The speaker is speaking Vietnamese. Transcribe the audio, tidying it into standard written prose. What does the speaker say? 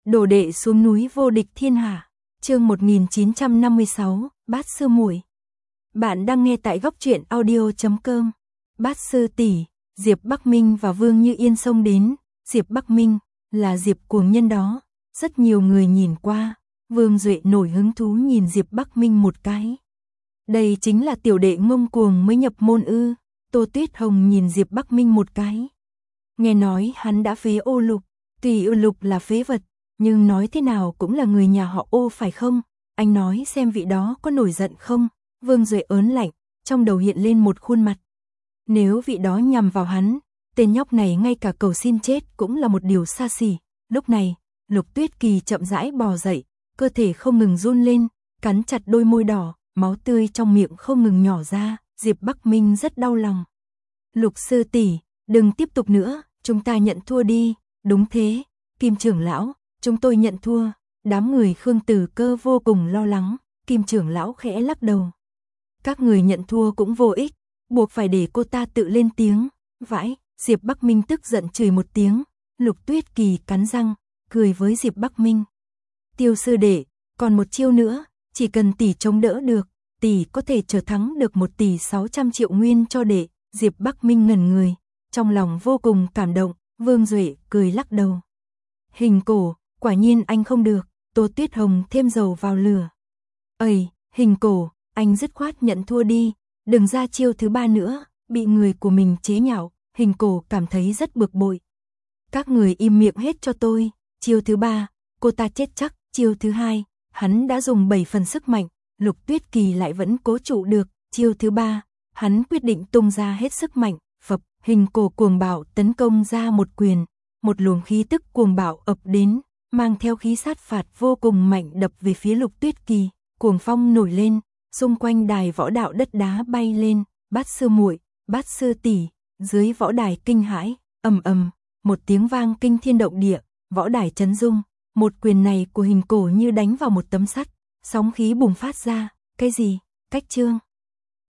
Đồ đệ xuống núi vô địch thiên hạ. Chương 1956, Bát sư muội. Bạn đang nghe tại góc truyện audio.com. Bát sư tỷ, Diệp Bắc Minh và Vương Như Yên xông đến. Diệp Bắc Minh là Diệp cuồng nhân đó. Rất nhiều người nhìn qua. Vương Duệ nổi hứng thú nhìn Diệp Bắc Minh một cái. Đây chính là tiểu đệ ngông cuồng mới nhập môn ư? Tô Tuyết Hồng nhìn Diệp Bắc Minh một cái. Nghe nói hắn đã phế Ô Lục. Tuy Ô Lục là phế vật, nhưng nói thế nào cũng là người nhà họ Ô phải không? Anh nói xem vị đó có nổi giận không? Vương Duệ ớn lạnh, trong đầu hiện lên một khuôn mặt. Nếu vị đó nhằm vào hắn, tên nhóc này ngay cả cầu xin chết cũng là một điều xa xỉ. Lúc này, Lục Tuyết Kỳ chậm rãi bò dậy, cơ thể không ngừng run lên, cắn chặt đôi môi đỏ, máu tươi trong miệng không ngừng nhỏ ra. Diệp Bắc Minh rất đau lòng. Lục sư tỷ, đừng tiếp tục nữa, chúng ta nhận thua đi. Đúng thế, Kim trưởng lão, chúng tôi nhận thua. Đám người Khương Tử Cơ vô cùng lo lắng. Kim trưởng lão khẽ lắc đầu. Các người nhận thua cũng vô ích, buộc phải để cô ta tự lên tiếng. Vãi, Diệp Bắc Minh tức giận chửi một tiếng. Lục Tuyết Kỳ cắn răng, cười với Diệp Bắc Minh. Tiêu sư đệ, còn một chiêu nữa, chỉ cần tỷ chống đỡ được, tỷ có thể trở thắng được 1 tỷ 600 triệu nguyên cho đệ. Diệp Bắc Minh ngẩn người, trong lòng vô cùng cảm động. Vương Duệ cười lắc đầu. Hình cổ, quả nhiên anh không được. Tô Tuyết Hồng thêm dầu vào lửa. Ây, Hình cổ, anh dứt khoát nhận thua đi, đừng ra chiêu thứ 3 nữa. Bị người của mình chế nhạo, Hình cổ cảm thấy rất bực bội. Các người im miệng hết cho tôi. Chiêu thứ 3, cô ta chết chắc. Chiêu thứ 2, hắn đã dùng 7 phần sức mạnh, Lục Tuyết Kỳ lại vẫn cố trụ được. Chiêu thứ 3, hắn quyết định tung ra hết sức mạnh. Phập, Hình cổ cuồng bạo tấn công ra một quyền, một luồng khí tức cuồng bạo ập đến, mang theo khí sát phạt vô cùng mạnh đập về phía Lục Tuyết Kỳ. Cuồng phong nổi lên, xung quanh đài võ đạo đất đá bay lên. Bát sư muội, Bát sư tỷ, dưới võ đài kinh hãi, ầm ầm, một tiếng vang kinh thiên động địa, võ đài chấn rung. Một quyền này của Hình cổ như đánh vào một tấm sắt, sóng khí bùng phát ra. Cái gì? Cách chương